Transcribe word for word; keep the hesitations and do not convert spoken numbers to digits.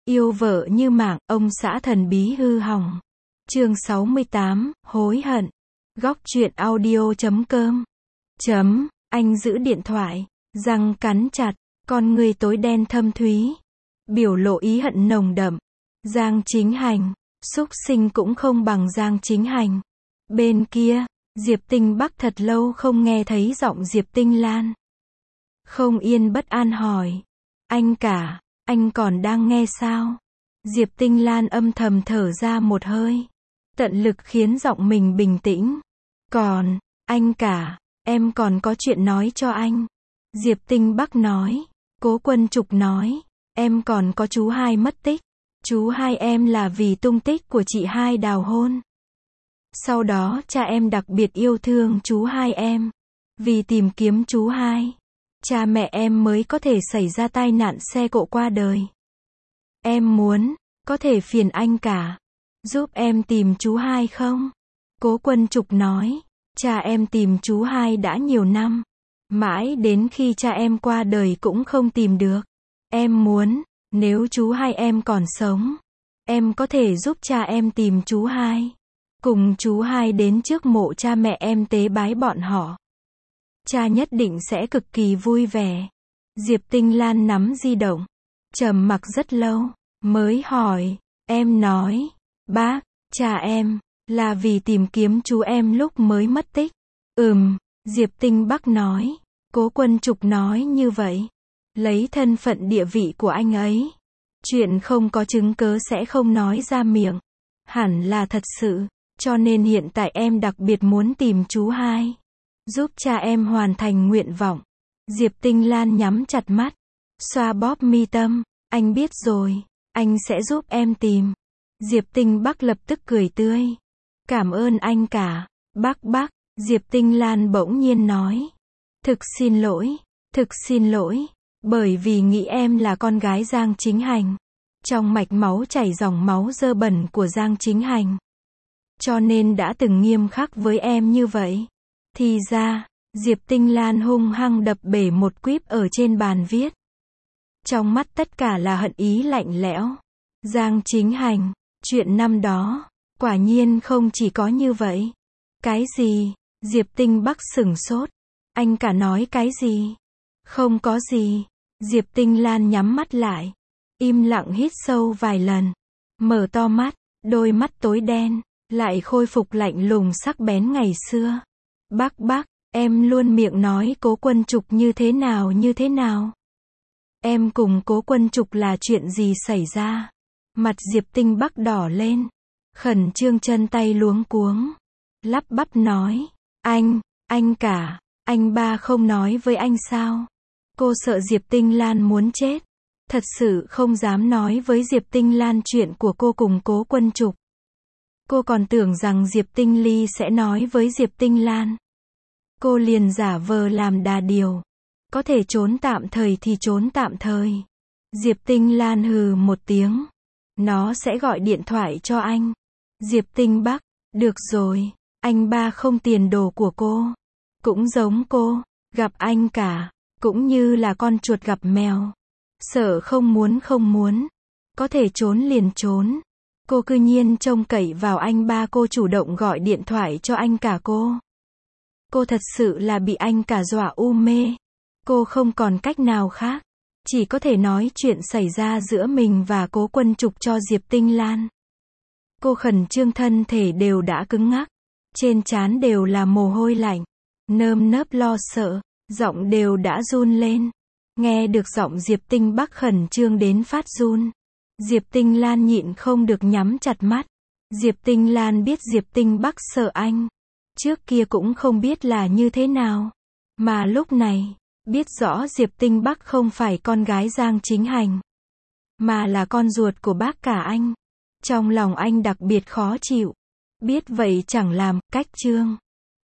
Yêu vợ như mạng, ông xã thần bí hư hỏng. Chương sáu mươi tám, hối hận. Góc truyện audio chấm com. Chấm, anh giữ điện thoại, răng cắn chặt, con người tối đen thâm thúy. Biểu lộ ý hận nồng đậm. Giang Chính Hành, súc sinh cũng không bằng Giang Chính Hành. Bên kia, Diệp Tinh Bắc thật lâu không nghe thấy giọng Diệp Tinh Lan. Không yên bất an hỏi. Anh cả, anh còn đang nghe sao? Diệp Tinh Lan âm thầm thở ra một hơi. Tận lực khiến giọng mình bình tĩnh. Còn, anh cả, em còn có chuyện nói cho anh. Diệp Tinh Bắc nói. Cố Quân Trục nói. Em còn có chú hai mất tích. Chú hai em là vì tung tích của chị hai đào hôn. Sau đó cha em đặc biệt yêu thương chú hai em. Vì tìm kiếm chú hai, cha mẹ em mới có thể xảy ra tai nạn xe cộ qua đời. Em muốn, có thể phiền anh cả, giúp em tìm chú hai không? Cố Quân Trục nói. Cha em tìm chú hai đã nhiều năm. Mãi đến khi cha em qua đời cũng không tìm được. Em muốn, nếu chú hai em còn sống, em có thể giúp cha em tìm chú hai. Cùng chú hai đến trước mộ cha mẹ em tế bái bọn họ. Cha nhất định sẽ cực kỳ vui vẻ. Diệp Tinh Lan nắm di động, trầm mặc rất lâu, mới hỏi. Em nói, bác, cha em, là vì tìm kiếm chú em lúc mới mất tích. Ừm, Diệp Tinh Bắc nói. Cố Quân Trục nói như vậy. Lấy thân phận địa vị của anh ấy, chuyện không có chứng cớ sẽ không nói ra miệng. Hẳn là thật sự, cho nên hiện tại em đặc biệt muốn tìm chú hai. Giúp cha em hoàn thành nguyện vọng. Diệp Tinh Lan nhắm chặt mắt, xoa bóp mi tâm. Anh biết rồi, anh sẽ giúp em tìm. Diệp Tinh Bắc lập tức cười tươi. Cảm ơn anh cả, bác bác. Diệp Tinh Lan bỗng nhiên nói. Thực xin lỗi, thực xin lỗi, bởi vì nghĩ em là con gái Giang Chính Hành. Trong mạch máu chảy dòng máu dơ bẩn của Giang Chính Hành. Cho nên đã từng nghiêm khắc với em như vậy. Thì ra, Diệp Tinh Lan hung hăng đập bể một quýp ở trên bàn viết. Trong mắt tất cả là hận ý lạnh lẽo. Giang Chính Hành, chuyện năm đó, quả nhiên không chỉ có như vậy. Cái gì? Diệp Tinh Bắc sửng sốt. Anh cả nói cái gì? Không có gì. Diệp Tinh Lan nhắm mắt lại, im lặng hít sâu vài lần, mở to mắt, đôi mắt tối đen lại khôi phục lạnh lùng sắc bén ngày xưa. Bác bác, em luôn miệng nói Cố Quân Trục như thế nào như thế nào. Em cùng Cố Quân Trục là chuyện gì xảy ra? Mặt Diệp Tinh Bắc đỏ lên, khẩn trương chân tay luống cuống, lắp bắp nói. Anh, anh cả, anh ba không nói với anh sao? Cô sợ Diệp Tinh Lan muốn chết. Thật sự không dám nói với Diệp Tinh Lan chuyện của cô cùng Cố Quân Trục. Cô còn tưởng rằng Diệp Tinh Ly sẽ nói với Diệp Tinh Lan. Cô liền giả vờ làm đà điều. Có thể trốn tạm thời thì trốn tạm thời. Diệp Tinh Lan hừ một tiếng. Nó sẽ gọi điện thoại cho anh. Diệp Tinh Bắc, được rồi, anh ba không tiền đồ của cô. Cũng giống cô, gặp anh cả, cũng như là con chuột gặp mèo. Sợ không muốn không muốn. Có thể trốn liền trốn. Cô cư nhiên trông cậy vào anh ba cô chủ động gọi điện thoại cho anh cả cô. Cô thật sự là bị anh cả dọa u mê. Cô không còn cách nào khác. Chỉ có thể nói chuyện xảy ra giữa mình và Cố Quân Trục cho Diệp Tinh Lan. Cô khẩn trương thân thể đều đã cứng ngắc. Trên trán đều là mồ hôi lạnh. Nơm nớp lo sợ, giọng đều đã run lên. Nghe được giọng Diệp Tinh Bắc khẩn trương đến phát run. Diệp Tinh Lan nhịn không được nhắm chặt mắt. Diệp Tinh Lan biết Diệp Tinh Bắc sợ anh. Trước kia cũng không biết là như thế nào. Mà lúc này, biết rõ Diệp Tinh Bắc không phải con gái Giang Chính Hành, mà là con ruột của bác cả anh. Trong lòng anh đặc biệt khó chịu. Biết vậy chẳng làm, cách chương.